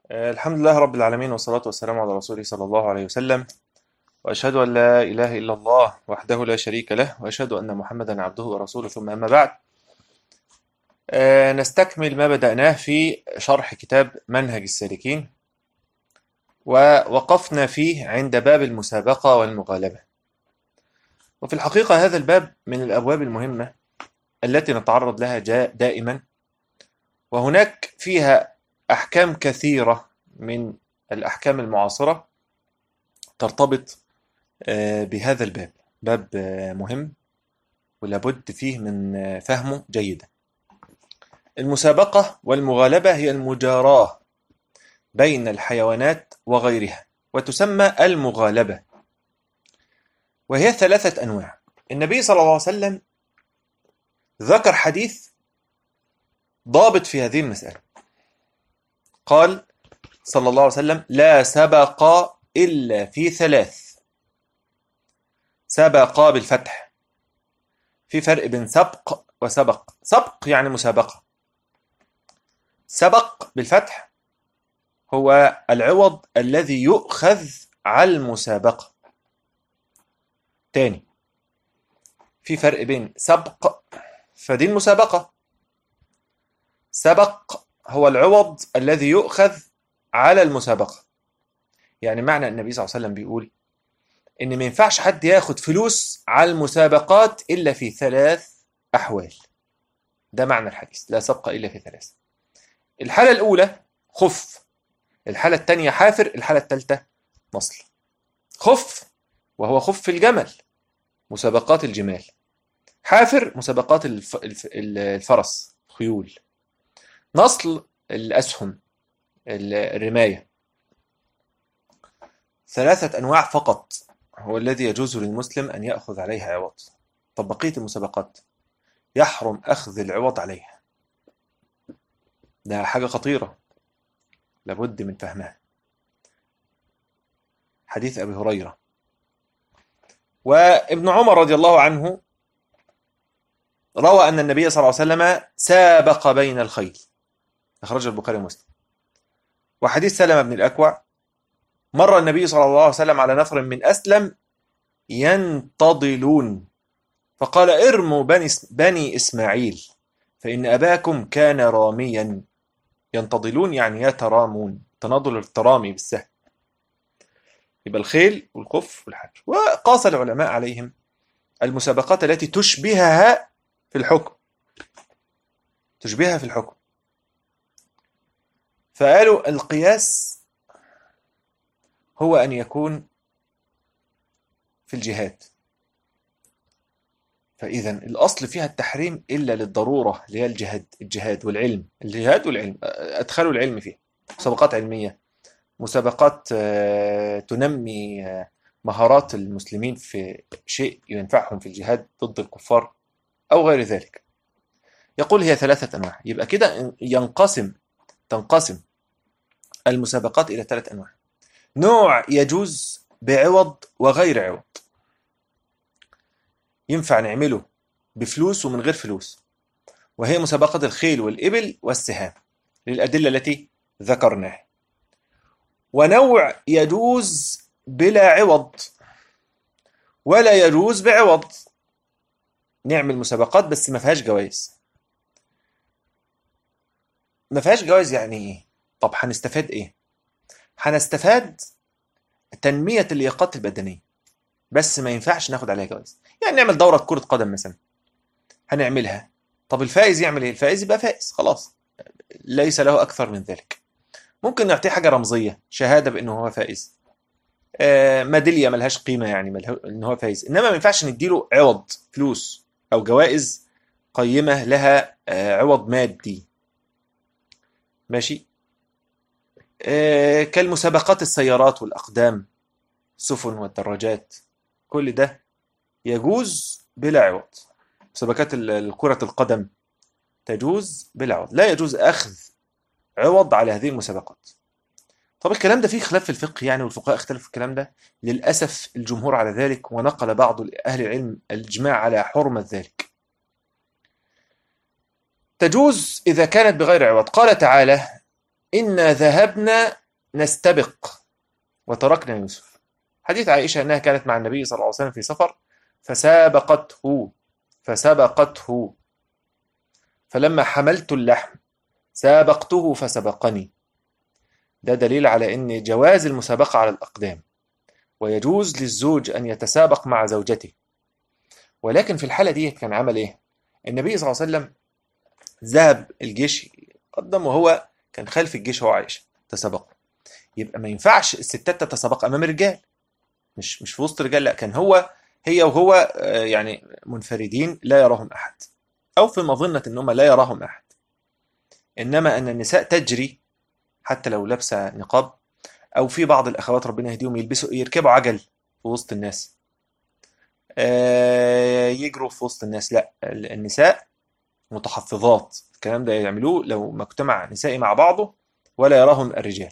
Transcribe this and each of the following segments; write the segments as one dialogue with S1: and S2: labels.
S1: الحمد لله رب العالمين والصلاة والسلام على رسوله صلى الله عليه وسلم. وأشهد أن لا إله إلا الله وحده لا شريك له، وأشهد أن محمدا عبده ورسوله، ثم أما بعد. نستكمل ما بدأناه في شرح كتاب منهج السالكين، ووقفنا فيه عند باب المسابقة والمغالبة. وفي الحقيقة هذا الباب من الأبواب المهمة التي نتعرض لها دائما، وهناك فيها أحكام كثيرة من الأحكام المعاصرة ترتبط بهذا الباب. باب مهم ولابد فيه من فهمه جيدا. المسابقة والمغالبة هي المجاراة بين الحيوانات وغيرها، وتسمى المغالبة، وهي 3 أنواع. النبي صلى الله عليه وسلم ذكر حديث ضابط في هذه المسألة. قال صلى الله عليه وسلم: لا سبق إلا في 3. سبق بالفتح، في فرق بين سبق وسبق. سبق يعني مسابقة. سبق بالفتح هو العوض الذي يؤخذ على المسابقة. تاني، في فرق بين سبق، فدي المسابقة. سبق هو العوض الذي يؤخذ على المسابقة. يعني معنى النبي صلى الله عليه وسلم بيقول إن ما ينفعش حد ياخد فلوس على المسابقات إلا في 3 أحوال. ده معنى الحديث: لا سبق إلا في 3. الحالة الأولى خف، الحالة الثانية حافر، الحالة الثالثة نصل. خف وهو خف الجمل، مسابقات الجمال. حافر مسابقات الفرس، خيول. نصل الأسهم، الرماية. 3 أنواع فقط هو الذي يجوز للمسلم أن يأخذ عليها عوض. طب بقية المسابقات يحرم أخذ العوض عليها. ده حاجة خطيرة لابد من فهمها. حديث أبي هريرة وابن عمر رضي الله عنه روى أن النبي صلى الله عليه وسلم سابق بين الخيل، أخرجه البخاري ومسلم. وحديث سلمة بن الأكوع: مر النبي صلى الله عليه وسلم على نفر من أسلم ينتضلون، فقال: ارموا بني إسماعيل فإن أباكم كان راميا. ينتضلون يعني يترامون، تناضل الترامي بالسهم. يبقى الخيل والخف والحج. وقاس العلماء عليهم المسابقات التي تشبهها في الحكم، تشبهها في الحكم. فقالوا القياس هو أن يكون في الجهاد، فإذا الأصل فيها التحريم إلا للضرورة، اللي هي الجهاد والعلم. الجهاد والعلم أدخلوا العلم فيه. مسابقات علمية، مسابقات تنمي مهارات المسلمين في شيء ينفعهم في الجهاد ضد الكفار أو غير ذلك. يقول هي 3 أنواع. يبقى كده تنقسم المسابقات إلى 3 أنواع. نوع يجوز بعوض وغير عوض، ينفع نعمله بفلوس ومن غير فلوس، وهي مسابقة الخيل والإبل والسهام للأدلة التي ذكرناها. ونوع يجوز بلا عوض ولا يجوز بعوض، نعمل مسابقات بس ما فيهاش جوائز. ما فيهاش جوائز يعني ايه؟ طب هنستفاد ايه؟ هنستفاد تنمية اللياقات البدنية، بس ما ينفعش ناخد عليها جوائز. يعني نعمل دورة كرة قدم مثلا، هنعملها. طب الفائز يعمل ايه؟ الفائز يبقى فائز خلاص، ليس له اكثر من ذلك. ممكن نعطيه حاجة رمزية، شهادة بانه هو فائز، ميدالية ملهاش قيمة يعني ان هو فايز. انما ما ينفعش نديله عوض فلوس او جوائز قيمة لها عوض مادي. ماشي. كالمسابقات السيارات والأقدام، السفن والدراجات، كل ده يجوز بلا عوض. مسابقات كرة القدم تجوز بلا عوض، لا يجوز أخذ عوض على هذه المسابقات. طب الكلام ده فيه خلاف في الفقه يعني، والفقهاء اختلفوا في الكلام ده. للأسف الجمهور على ذلك، ونقل بعض أهل العلم الإجماع على حرمة ذلك. تجوز إذا كانت بغير عوض. قال تعالى: إنا ذهبنا نستبق وتركنا يوسف. حديث عائشة أنها كانت مع النبي صلى الله عليه وسلم في سفر فسبقته فلما حملت اللحم سابقته فسبقني. ده دليل على أن جواز المسابقة على الأقدام، ويجوز للزوج أن يتسابق مع زوجته. ولكن في الحالة دي كان عمل إيه؟ النبي صلى الله عليه وسلم ذهب الجيش قدم، وهو كان خلف الجيش هو عائشة تسابقوا. يبقى ما ينفعش الستات تتسابق أمام الرجال، مش في وسط الرجال، لا، كان هي وهو يعني منفردين لا يراهم أحد، أو في مظنة أنهم لا يراهم أحد. إنما أن النساء تجري حتى لو لابسة نقاب، أو في بعض الأخوات ربنا يهديهم يركبوا عجل في وسط الناس، يجروا في وسط الناس. لا، النساء متحفظات، الكلام ده يعملوه لو مجتمع نسائي مع بعضه ولا يراهم الرجال.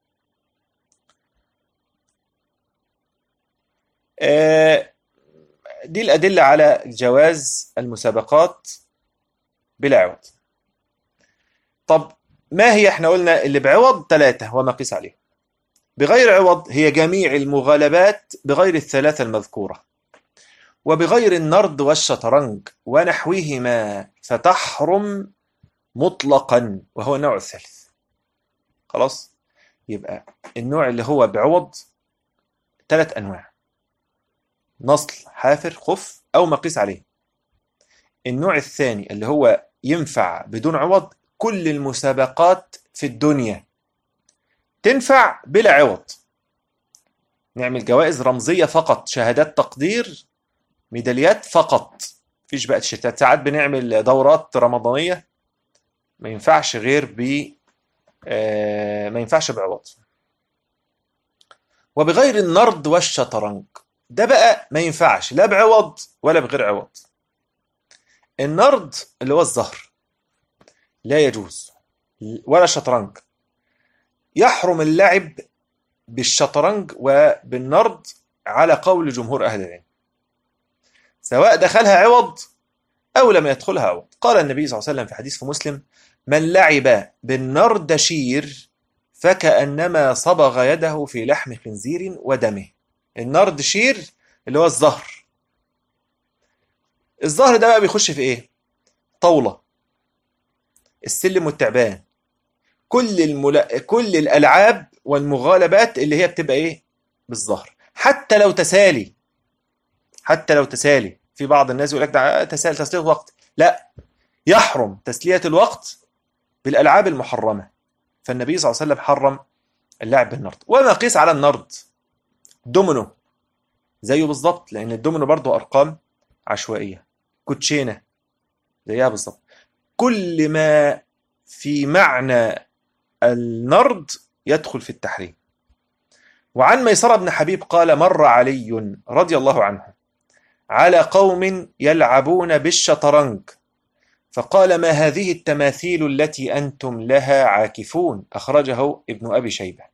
S1: دي الأدلة على جواز المسابقات بلا عوض. طب ما هي؟ احنا قلنا اللي بعوض 3 وما قيس عليه. بغير عوض هي جميع المغالبات بغير الثلاثة المذكورة، وبغير النرد والشطرنج ونحوهما فتحرم مطلقا، وهو النوع الثالث. خلاص، يبقى النوع اللي هو بعوض 3 أنواع: نصل، حافر، خف، أو مقيس عليه. النوع الثاني اللي هو ينفع بدون عوض، كل المسابقات في الدنيا تنفع بلا عوض، نعمل جوائز رمزية فقط، شهادات تقدير، ميداليات فقط، مفيش بقى تيشيرتات. ساعات بنعمل دورات رمضانية ما ينفعش غير ما ينفعش بعوض. وبغير النرد والشطرنج، ده بقى ما ينفعش لا بعوض ولا بغير عوض. النرد اللي هو الزهر لا يجوز، ولا الشطرنج. يحرم اللعب بالشطرنج وبالنرد على قول جمهور أهل العلم، سواء دخلها عوض أو لم يدخلها عوض. قال النبي صلى الله عليه وسلم في حديث في مسلم: من لعب بالنردشير فكأنما صبغ يده في لحم خنزير ودمه. النردشير اللي هو الزهر. الزهر ده بقى بيخش في ايه؟ طاولة، السلم والتعبان، كل الألعاب والمغالبات اللي هي بتبقى ايه؟ بالزهر. حتى لو تسالي، في بعض الناس يقول لك ده تسلية وقت، لا، يحرم تسلية الوقت بالألعاب المحرمة. فالنبي صلى الله عليه وسلم حرم اللعب بالنرد. وما قيس على النرد، دومينو زيه بالظبط، لأن الدومينو برضه أرقام عشوائية. كوتشينة زيها بالظبط. كل ما في معنى النرد يدخل في التحريم. وعن ميسرة بن حبيب قال: مر علي رضي الله عنه على قوم يلعبون بالشطرنج، فقال: ما هذه التماثيل التي أنتم لها عاكفون؟ أخرجه ابن أبي شيبة.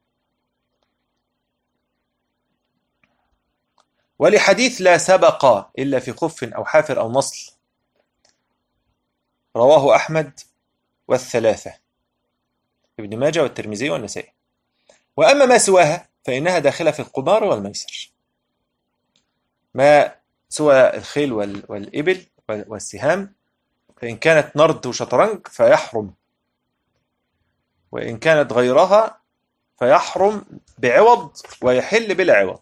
S1: ولحديث لا سبق إلا في خف أو حافر أو نصل، رواه أحمد والثلاثة، ابن ماجه والترمذي والنسائي. وأما ما سواها فإنها داخلة في القمار والميسر. ما سوى الخيل والإبل والسهام فإن كانت نرد وشطرنج فيحرم، وإن كانت غيرها فيحرم بعوض ويحل بلا عوض.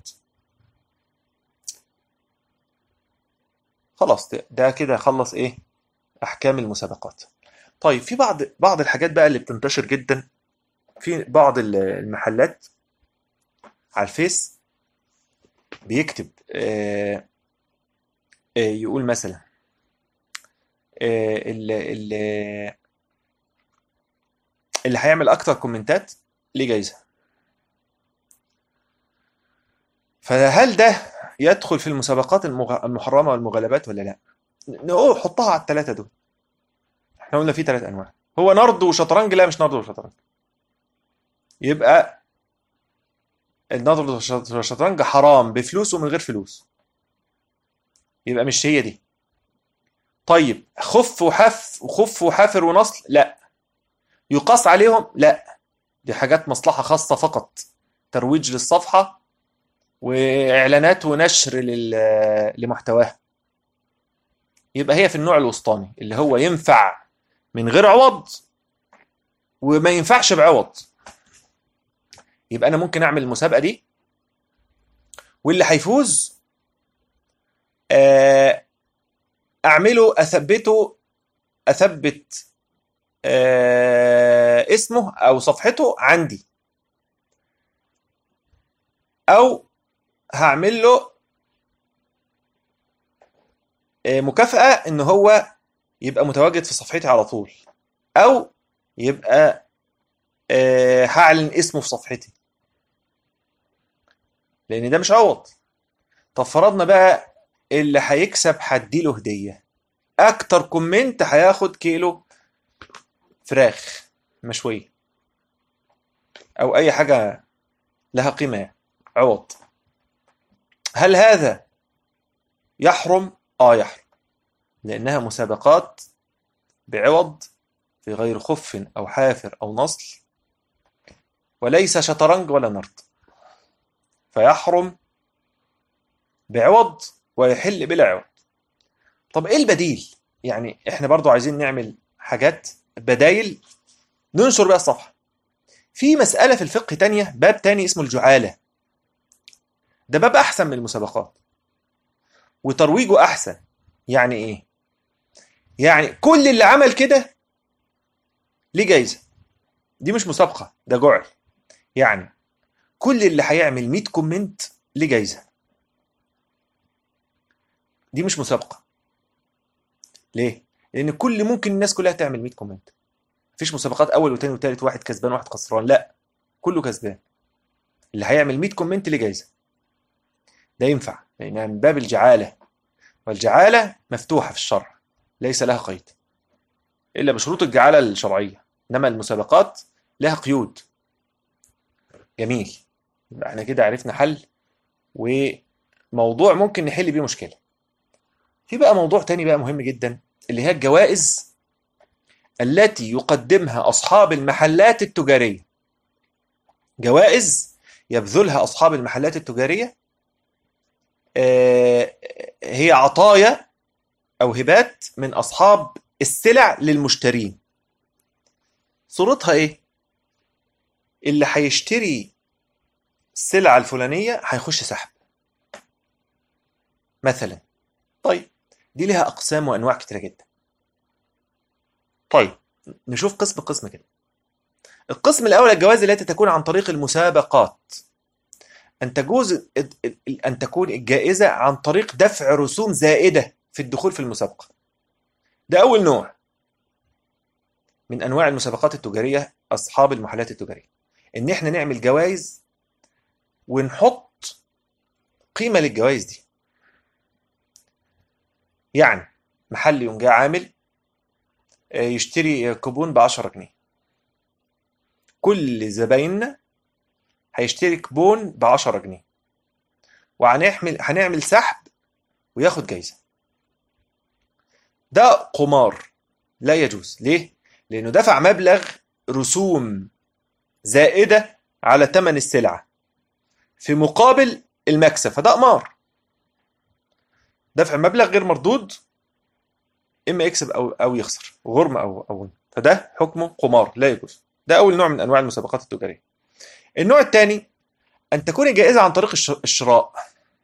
S1: خلاص، ده كده خلص ايه؟ احكام المسابقات. طيب، في بعض الحاجات بقى اللي بتنتشر جدا في بعض المحلات على الفيس، بيكتب يقول مثلا اللي هيعمل اكتر كومنتات ليه جايزة. فهل ده يدخل في المسابقات المحرمة والمغالبات ولا لا؟ نقول حطها على ال3 دول. احنا قلنا في 3 انواع، هو نرد وشطرنج؟ لا، مش نرد وشطرنج. يبقى النرد والشطرنج حرام بفلوس ومن غير فلوس، يبقى مش هي دي. طيب، خف وحافر ونصل؟ لا. يقاس عليهم؟ لا. دي حاجات مصلحة خاصة فقط، ترويج للصفحة وإعلانات ونشر لمحتواها. يبقى هي في النوع الوسطاني اللي هو ينفع من غير عوض وما ينفعش بعوض. يبقى أنا ممكن أعمل المسابقة دي، واللي هيفوز أعمله أثبت اسمه أو صفحته عندي، أو هعمل له مكافأة إن هو يبقى متواجد في صفحتي على طول، أو يبقى هعلن اسمه في صفحتي، لأن ده مش عوض. طب فرضنا بقى اللي هيكسب هديله هدية، أكتر كومنت هياخد كيلو فراخ مشوية أو أي حاجة لها قيمة عوض. هل هذا يحرم؟ يحرم، لأنها مسابقات بعوض في غير خف أو حافر أو نصل، وليس شطرنج ولا نرد، فيحرم بعوض ويحل بلا عوض. طب إيه البديل؟ يعني إحنا برضو عايزين نعمل حاجات بدايل ننشر بها الصفحة. في مسألة في الفقه تانية، باب تاني اسمه الجعالة. ده باب أحسن من المسابقات وترويجه أحسن. يعني إيه؟ يعني كل اللي عمل كده ليه جايزة. دي مش مسابقة، ده جعل. يعني كل اللي هيعمل 100 كومنت ليه جايزة. دي مش مسابقة. ليه؟ لأن ممكن الناس كلها تعمل 100 كومنت. مفيش مسابقات أول وتاني وتالت واحد كسبان واحد خسران، لا، كله كسبان. اللي هيعمل 100 كومنت ليه جايزة. ده ينفع لأنها من باب الجعالة، والجعالة مفتوحة في الشرع، ليس لها قيد إلا بشروط الجعالة الشرعية، إنما المسابقات لها قيود. جميل، يبقى احنا كده عرفنا حل وموضوع ممكن نحل بيه مشكلة. في بقى موضوع تاني بقى مهم جدا، اللي هي الجوائز التي يقدمها أصحاب المحلات التجارية. جوائز يبذلها أصحاب المحلات التجارية، هي عطايا أو هبات من أصحاب السلع للمشترين. صورتها إيه؟ اللي هيشتري السلعة الفلانية هيخش سحب مثلا. طيب دي لها أقسام وأنواع كتيرة جدا. طيب نشوف قسم قسم كده. القسم الأول الجوائز التي تكون عن طريق المسابقات. أن تكون الجائزة عن طريق دفع رسوم زائدة في الدخول في المسابقة. ده أول نوع من أنواع المسابقات التجارية. أصحاب المحلات التجارية إن إحنا نعمل جوائز ونحط قيمة للجوائز دي. يعني محل يوم جاي عامل يشتري كوبون ب10 جنيه، كل زبايننا هيشتري كوبون ب10 جنيه، هنعمل سحب وياخد جايزة. ده قمار لا يجوز. ليه؟ لأنه دفع مبلغ رسوم زائدة على ثمن السلعة في مقابل المكسب، فده قمار. دفع مبلغ غير مردود، إما يكسب أو يخسر، غرم أو فده حكمه قمار لا يجوز. ده أول نوع من أنواع المسابقات التجارية. النوع الثاني أن تكون الجائزة عن طريق الشراء،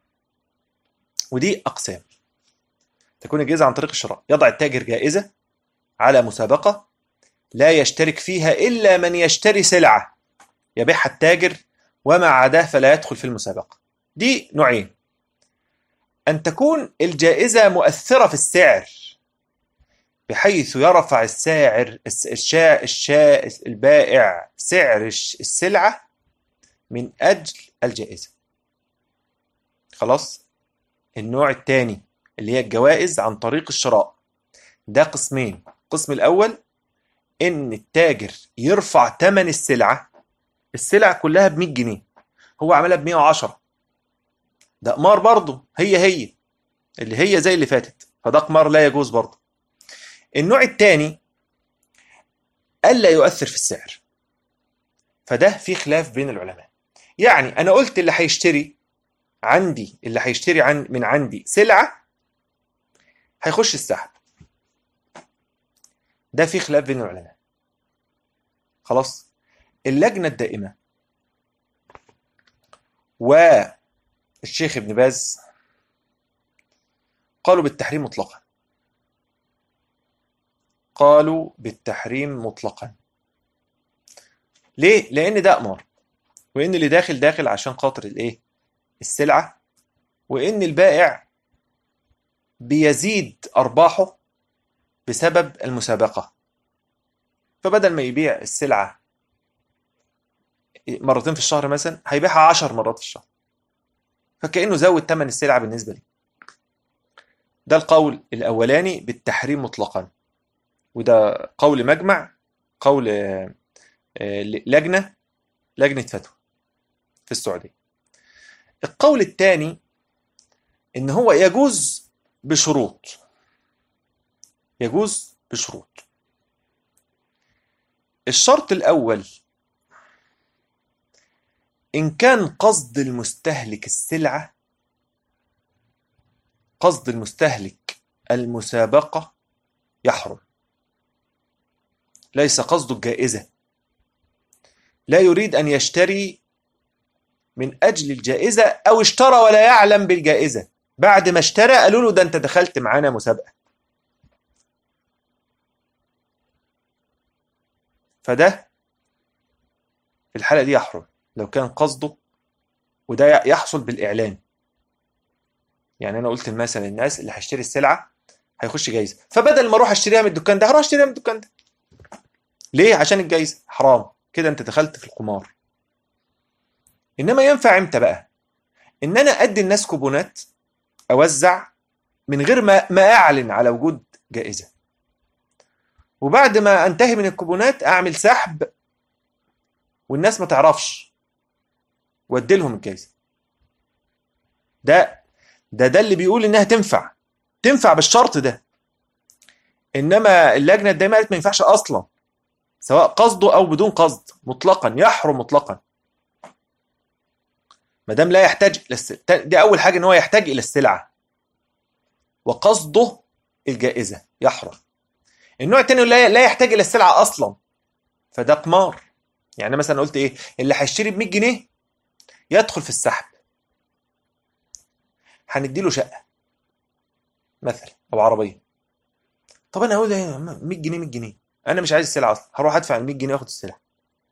S1: ودي أقسام. تكون الجائزة عن طريق الشراء، يضع التاجر جائزة على مسابقة لا يشترك فيها إلا من يشتري سلعة يبيعها التاجر، وما عداه فلا يدخل في المسابقة. دي نوعين. أن تكون الجائزة مؤثرة في السعر بحيث يرفع البائع سعر السلعة من أجل الجائزة. خلاص. النوع الثاني اللي هي الجوائز عن طريق الشراء، ده قسمين. القسم الأول إن التاجر يرفع ثمن السلعة كلها ب100 جنيه، هو عملها ب110. ده قمار برضه، هي اللي هي زي اللي فاتت، فده قمار لا يجوز برضه. النوع الثاني ألا يؤثر في السعر، فده في خلاف بين العلماء. يعني انا قلت اللي هيشتري عندي، اللي هيشتري من عندي سلعة هيخش السحب، ده في خلاف بين العلماء. خلاص. اللجنة الدائمة والشيخ ابن باز قالوا بالتحريم مطلقا، قالوا بالتحريم مطلقا. ليه؟ لأن ده أمر، وإن اللي داخل عشان خاطر الإيه؟ السلعة، وإن البائع بيزيد أرباحه بسبب المسابقة، فبدل ما يبيع السلعة مرتين في الشهر مثلا هيبيعها 10 مرات في الشهر، فكأنه زود ثمن السلعة بالنسبة لي. ده القول الأولاني بالتحريم مطلقا، وده قول مجمع، قول لجنة فتوى في السعودية. القول الثاني إن هو يجوز بشروط، يجوز بشروط. الشرط الأول إن كان قصد المستهلك السلعة، قصد المستهلك المسابقة يحرم، ليس قصده الجائزة، لا يريد أن يشتري من أجل الجائزة، أو اشترى ولا يعلم بالجائزة، بعد ما اشترى قالوا له ده أنت دخلت معانا مسابقة، فده في الحالة دي يحرم لو كان قصده، وده يحصل بالإعلان. يعني أنا قلت مثلا الناس اللي هيشتري السلعة هيخش جايزة، فبدل ما أروح أشتريها من الدكان ده هروح أشتريها من الدكان ده. ليه؟ عشان الجايزة. حرام، كده أنت دخلت في القمار. إنما ينفع إمتى بقى؟ إن أنا أدي الناس كوبونات أوزع من غير ما أعلن على وجود جائزة، وبعد ما أنتهي من الكوبونات أعمل سحب والناس ما تعرفش وأدي لهم الجائزة. ده اللي بيقول إنها تنفع بالشرط ده. إنما اللجنة الدائمة قالت ما ينفعش أصلا، سواء قصده أو بدون قصد، مطلقا يحرم مطلقا. ما دام لا يحتاج دي أول حاجة، إن هو يحتاج إلى السلعة وقصده الجائزة، يحرم. النوع الثاني لا يحتاج إلى السلعة أصلا، فده قمار. يعني مثلا قلت إيه؟ اللي هيشتري ب 100 جنيه يدخل في السحب، هنديله شقة مثلا أو عربية. طب أنا أقول إيه؟ 100 جنيه 100 جنيه، أنا مش عايز السلعة أصلا، هروح أدفع ال 100 جنيه وآخد السلعة.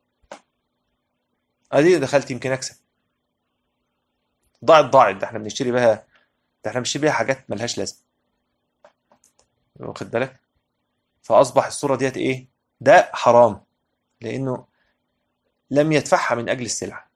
S1: أدي دخلت يمكن أكسب. ضاعت، ده احنا بنشتري بيها حاجات ملهاش لازمة، واخد بالك؟ فأصبح الصورة ديت إيه؟ ده حرام، لأنه لم يدفعها من أجل السلعة.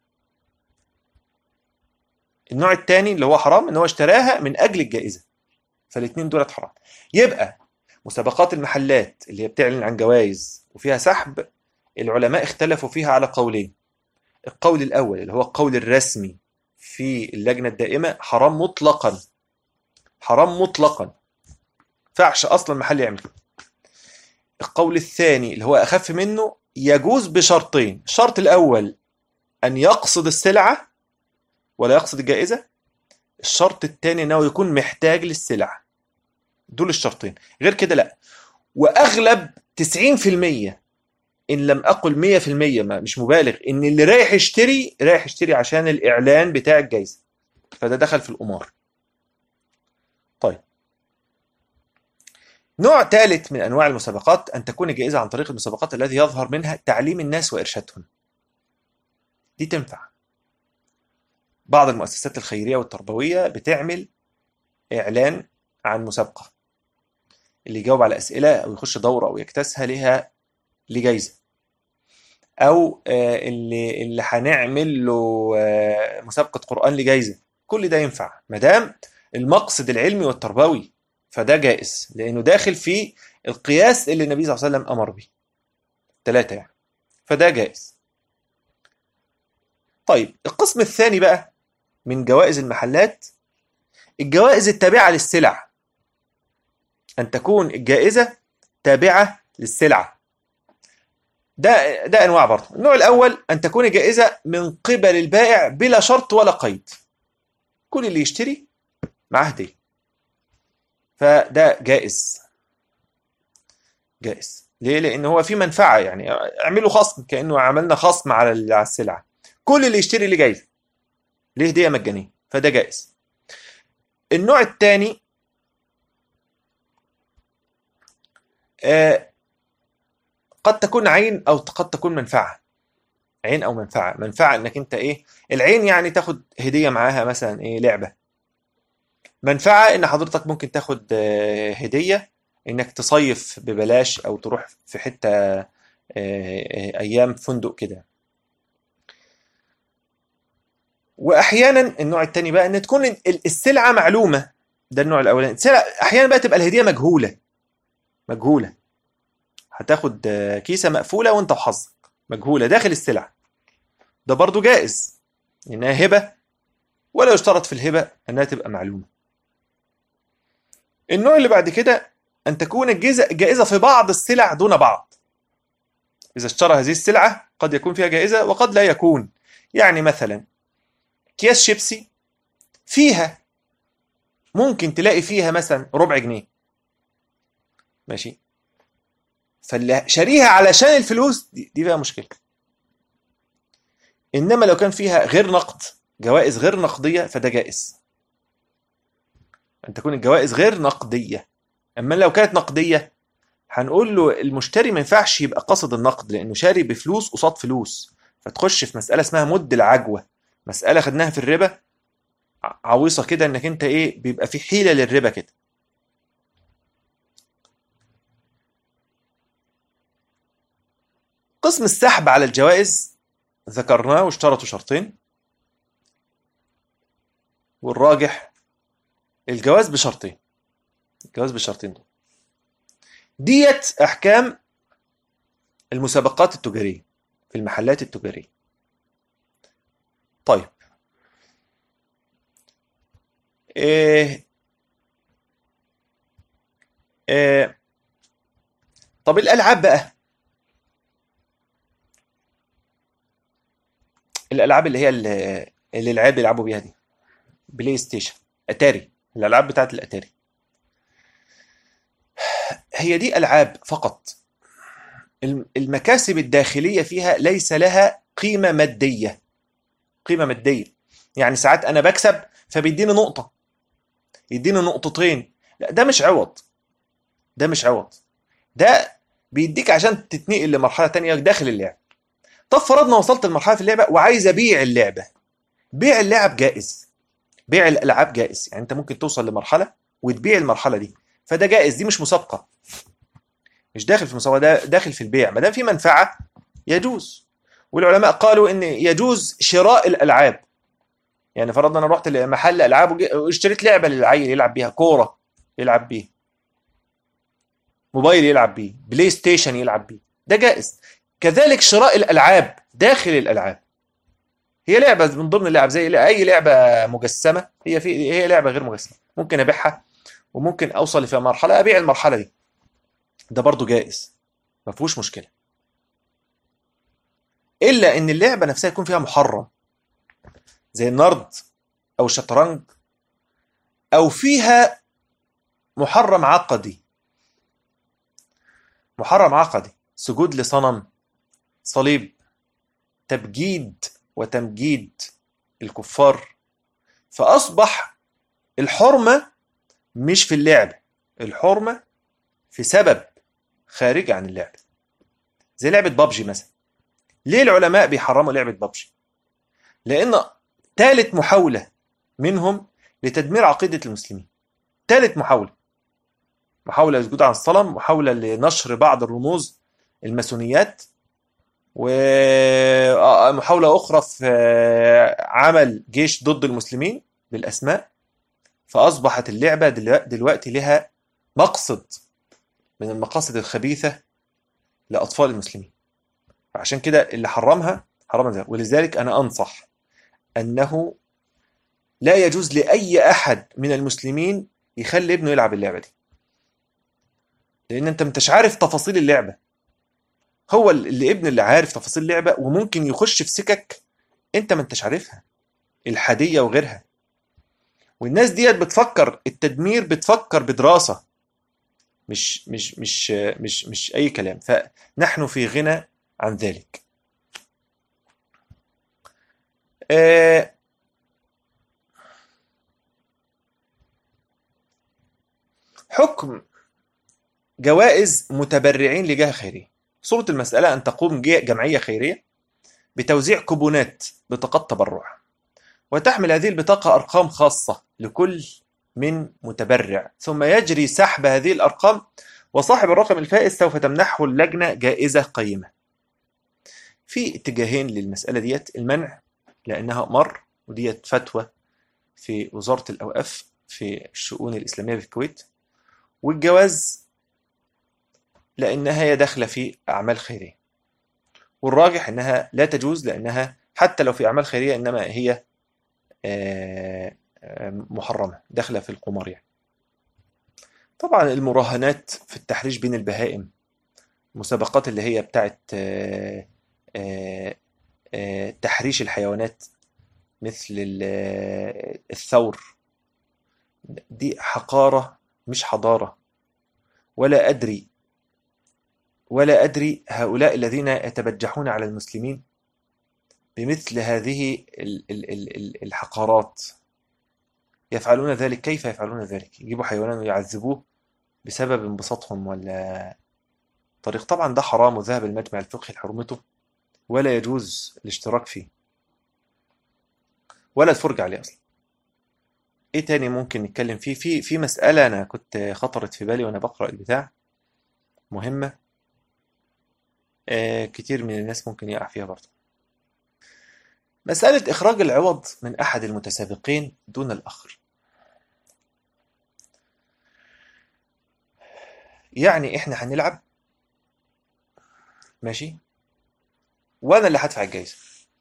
S1: النوع الثاني اللي هو حرام إن هو اشتراها من أجل الجائزة، فالاثنين دولت حرام. يبقى مسابقات المحلات اللي هي بتعلن عن جوائز وفيها سحب، العلماء اختلفوا فيها على قولين. القول الأول اللي هو القول الرسمي في اللجنة الدائمة، حرام مطلقا، حرام مطلقا، فعش أصلا محل يعمل كده. القول الثاني اللي هو أخف منه، يجوز بشرطين. الشرط الأول أن يقصد السلعة ولا يقصد الجائزة. الشرط الثاني أنه يكون محتاج للسلعة. دول الشرطين، غير كده لا. وأغلب 90%، إن لم أقل 100%، مش مبالغ، إن اللي رايح يشتري عشان الإعلان بتاع الجائزة، فده دخل في القمار. طيب، نوع ثالث من أنواع المسابقات أن تكون الجائزة عن طريق المسابقات الذي يظهر منها تعليم الناس وإرشادهم. دي تنفع. بعض المؤسسات الخيرية والتربوية بتعمل إعلان عن مسابقة، اللي يجاوب على أسئلة أو يخش دورة أو يكتسها لها لجائزة، أو اللي هنعمل له مسابقة قرآن لجائزة. كل ده ينفع ما دام المقصد العلمي والتربوي، فده جائز، لأنه داخل في القياس اللي النبي صلى الله عليه وسلم أمر به، 3 يعني، فده جائز. طيب، القسم الثاني بقى من جوائز المحلات، الجوائز التابعة للسلع، أن تكون الجائزة تابعة للسلعة. ده أنواع برضه. النوع الأول أن تكون الجائزة من قبل البائع بلا شرط ولا قيد، كل اللي يشتري معاه هدية، فده جائز. ليه؟ لأن هو في منفعة، يعني اعملوا خصم كأنه عملنا خصم على السلعة، كل اللي يشتري ليه جايزة، ليه هدية مجانية، فده جائز. النوع الثاني قد تكون عين أو قد تكون منفعة. عين أو منفعة. منفعة إنك أنت إيه؟ العين يعني تاخد هدية معاها مثلا إيه؟ لعبة. منفعة إن حضرتك ممكن تاخد هدية إنك تصيف ببلاش أو تروح في حتة أيام فندق كده. وأحيانا النوع التاني بقى إن تكون السلعة معلومة، ده النوع الأولاني. السلعة أحيانا بقى تبقى الهدية مجهولة، هتاخد كيسة مقفولة وأنت وحظك، مجهولة داخل السلعة، ده برضو جائز إنها هبة، ولا يشترط في الهبة أنها تبقى معلومة. النوع اللي بعد كده أن تكون الجائزة في بعض السلع دون بعض. إذا اشترى هذه السلعة قد يكون فيها جائزة وقد لا يكون. يعني مثلا أكياس شيبسي فيها ممكن تلاقي فيها مثلا ربع جنيه، ماشي، فاللي شاريها علشان الفلوس دي بقى مشكلة. إنما لو كان فيها غير نقد، جوائز غير نقدية، فده جائز أن تكون الجوائز غير نقدية. أما لو كانت نقدية هنقول له المشتري ما ينفعش يبقى قصد النقد، لأنه شاري بفلوس قصاد فلوس، فتخش في مسألة اسمها مد العجوة، مسألة خدناها في الربا عويصة كده، إنك أنت إيه بيبقى في حيلة للربا كده. قسم السحب على الجوائز ذكرناه واشترطوا شرطين، والراجح الجواز بشرطين. دول ديت أحكام المسابقات التجارية في المحلات التجارية. طيب طب الألعاب بقى، الألعاب اللي هي اللي العيال بيلعبوا بيها دي، بلاي ستيشن، أتاري، الألعاب بتاعت الأتاري، هي دي ألعاب فقط. المكاسب الداخلية فيها ليس لها قيمة مادية. يعني ساعات أنا بكسب فبيديني نقطة، يديني نقطتين، لا ده مش عوض، ده بيديك عشان تتنقل لمرحلة تانية داخل اللعب. طب فرضنا وصلت لمرحلة في اللعبة وعايز أبيع اللعبة، بيع اللعب جائز، بيع الألعاب جائز، يعني أنت ممكن توصل لمرحلة وتبيع المرحلة دي، فده جائز، دي مش مسابقة، مش داخل في المسابقة، ده داخل في البيع، ما دام في منفعة يجوز. والعلماء قالوا إن يجوز شراء الألعاب. يعني فرضنا أنا رحت لمحل ألعاب واشتريت لعبة للعيل يلعب بيها، كورة يلعب بيها، موبايل يلعب بيه، بلاي ستيشن يلعب بيه، ده جائز. كذلك شراء الألعاب داخل الألعاب، هي لعبة من ضمن اللعب زي أي لعبة مجسمة، هي لعبة غير مجسمة، ممكن أبيعها وممكن أوصل في مرحلة أبيع المرحلة دي، ده برضو جائز، ما فيهوش مشكلة، إلا إن اللعبة نفسها يكون فيها محرم زي النرد أو الشطرنج، أو فيها محرم عقدي، سجود لصنم، صليب، تبجيد وتمجيد الكفار، فأصبح الحرمة مش في اللعبة، الحرمة في سبب خارج عن اللعبة، زي لعبة بابجي مثلا. ليه العلماء بيحرموا لعبة بابجي؟ لأن ثالث محاولة منهم لتدمير عقيدة المسلمين، ثالث محاولة للسجود عن الصنم، محاولة لنشر بعض الرموز الماسونيات، ومحاولة أخرى في عمل جيش ضد المسلمين بالأسماء. فأصبحت اللعبة دلوقتي لها مقصد من المقاصد الخبيثة لأطفال المسلمين، عشان كده اللي حرمها ذلك. ولذلك أنا أنصح أنه لا يجوز لأي أحد من المسلمين يخلي ابنه يلعب اللعبة دي، لأن أنت مش عارف تفاصيل اللعبة، هو اللي عارف تفاصيل اللعبة، وممكن يخش في سكك انت ما انتش عارفها، الحادية وغيرها. والناس ديت بتفكر التدمير، بتفكر بدراسة، مش أي كلام. فنحن في غنى عن ذلك. آه، حكم جوائز متبرعين لجهة خيرية. صورة المسألة أن تقوم جمعية خيرية بتوزيع كوبونات بطاقات تبرع، وتحمل هذه البطاقة أرقام خاصة لكل من متبرع، ثم يجري سحب هذه الأرقام، وصاحب الرقم الفائز سوف تمنحه اللجنة جائزة قيمة. في اتجاهين للمسألة ديت: المنع لأنها أمر، وديت فتوى في وزارة الأوقاف في الشؤون الإسلامية في الكويت، والجواز لأنها هي داخلة في أعمال خيرية. والراجح أنها لا تجوز، لأنها حتى لو في أعمال خيرية إنما هي محرمة، داخلة في القمار يعني. طبعا المراهنات في التحريش بين البهائم، مسابقات اللي هي بتاعت تحريش الحيوانات مثل الثور، دي حقارة مش حضارة. ولا أدري هؤلاء الذين يتبجحون على المسلمين بمثل هذه الحقارات يفعلون ذلك. كيف يفعلون ذلك؟ يجيبوا حيوانات ويعذبوه بسبب انبساطهم ولا طريق. طبعا ده حرام، وذهب المجمع الفقهي لحرمته، ولا يجوز الاشتراك فيه ولا الفرج عليه أصلا. ايه تاني ممكن نتكلم فيه؟ في مسألة أنا كنت خطرت في بالي وأنا بقرأ البتاع، مهمة، كتير من الناس ممكن يقع فيها برضه. مسألة إخراج العوض من أحد المتسابقين دون الآخر. يعني إحنا هنلعب ماشي، وأنا اللي هدفع الجايزة.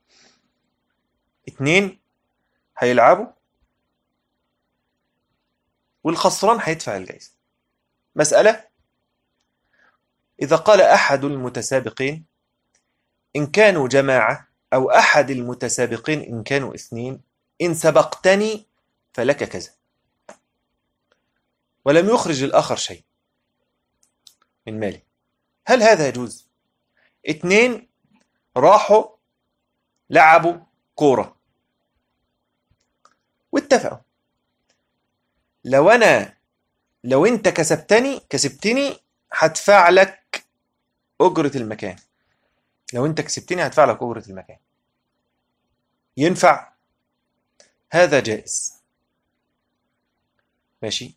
S1: 2 هيلعبوا والخسران هيدفع الجايزة. مسألة: إذا قال أحد المتسابقين إن كانوا جماعة، أو أحد المتسابقين إن كانوا 2، إن سبقتني فلك كذا، ولم يخرج الآخر شيء من مالي، هل هذا يجوز؟ 2 راحوا لعبوا كورة واتفقوا، لو انت كسبتني هدفع لك أجرة المكان. لو انت كسبتني هدفع لك أجرة المكان. ينفع؟ هذا جائز ماشي.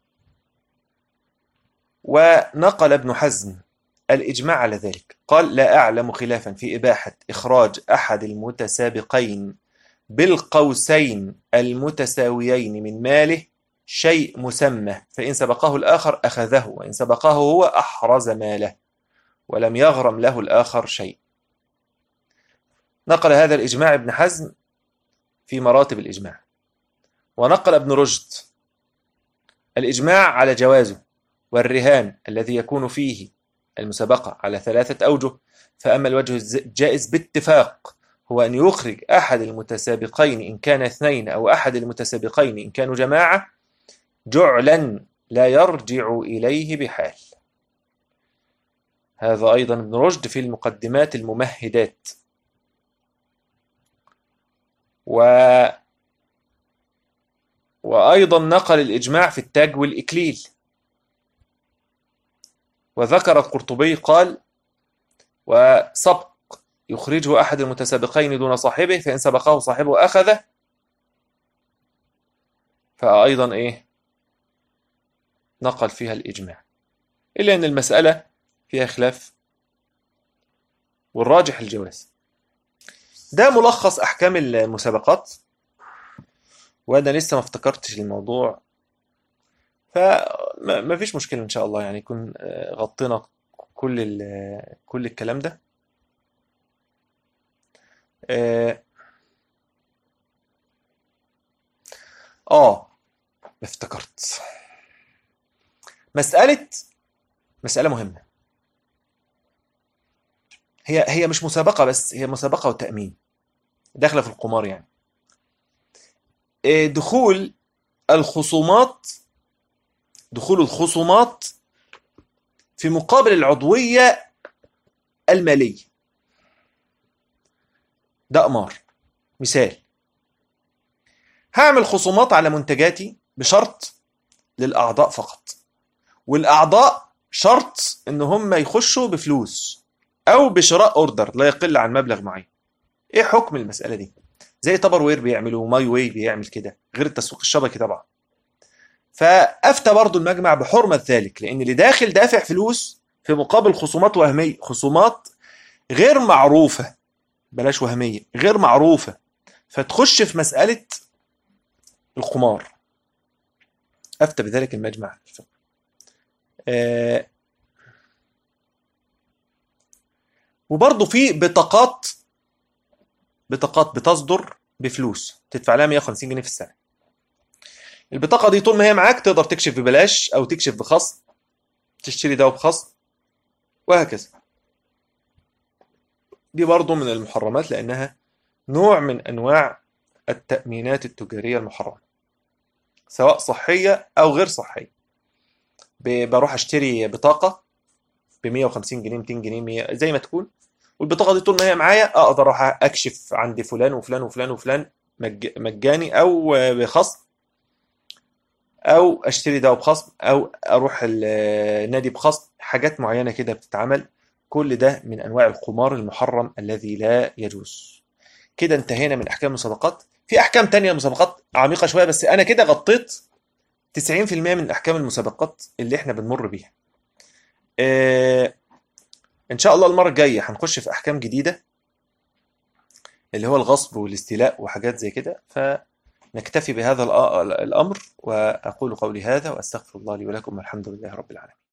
S1: ونقل ابن حزم الإجماع على ذلك، قال: لا أعلم خلافا في إباحة إخراج أحد المتسابقين بالقوسين المتساويين من ماله شيء مسمى، فإن سبقه الآخر أخذه، وإن سبقه هو أحرز ماله ولم يغرم له الآخر شيء. نقل هذا الإجماع ابن حزم في مراتب الإجماع. ونقل ابن رشد الإجماع على جوازه، والرهان الذي يكون فيه المسابقة على 3 أوجه. فأما الوجه الجائز باتفاق هو أن يخرج أحد المتسابقين إن كان 2، أو أحد المتسابقين إن كانوا جماعة، جعلا لا يرجع إليه بحال. هذا أيضا ابن رشد في المقدمات الممهدات. وأيضا نقل الإجماع في التاج والإكليل. وذكر القرطبي قال: وسبق يخرجه أحد المتسابقين دون صاحبه، فإن سبقه صاحبه أخذه. فأيضا نقل فيها الإجماع، إلا أن المسألة فيها خلاف، والراجح الجواز. ده ملخص أحكام المسابقات، وأنا لسه ما افتكرتش الموضوع، فما فيش مشكلة إن شاء الله، يعني يكون غطينا كل الكلام ده. افتكرت مسألة مهمة. هي مش مسابقة بس، هي مسابقة وتأمين، داخلة في القمار يعني. دخول الخصومات، دخول الخصومات في مقابل العضوية المالية، ده قمار. مثال: هعمل خصومات على منتجاتي بشرط للأعضاء فقط، والأعضاء شرط إن هم يخشوا بفلوس أو بشراء أوردر لا يقل عن مبلغ معين. إيه حكم المسألة دي؟ زي تبر وير بيعملوا، ماي واي بيعمل كده، غير التسويق الشبكي طبعا. فأفتى برضو المجمع بحرمة ذلك، لأن اللي داخل دافع فلوس في مقابل خصومات وهمية، خصومات غير معروفة، بلاش وهمية، غير معروفة، فتخش في مسألة القمار. أفتى بذلك المجمع الفقهي. وبرضه في بطاقات بتصدر بفلوس، تدفع لها 150 جنيه في السنة. البطاقة دي طول ما هي معاك تقدر تكشف ببلاش أو تكشف بخصم، تشتري دواء بخصم، وهكذا. دي برضه من المحرمات، لأنها نوع من أنواع التأمينات التجارية المحرمة، سواء صحية أو غير صحية. بروح أشتري بطاقة ب 150 جنيه، 200 جنيه، 100 زي ما تكون، والبطاقة دي طول ما هي معايا أقدر أروح أكشف عند فلان وفلان وفلان وفلان مجاني أو بخصم، أو أشتري دواء بخصم، أو أروح النادي بخصم. حاجات معينة كده بتتعمل. كل ده من أنواع القمار المحرم الذي لا يجوز. كده انتهينا من أحكام المسابقات. في أحكام تانية مسابقات عميقة شوية، بس أنا كده غطيت 90% من أحكام المسابقات اللي إحنا بنمر بيها. إن شاء الله المرة الجاية هنخش في أحكام جديدة، اللي هو الغصب والاستيلاء وحاجات زي كده. فنكتفي بهذا الأمر، وأقول قولي هذا وأستغفر الله لي ولكم، والحمد لله رب العالمين.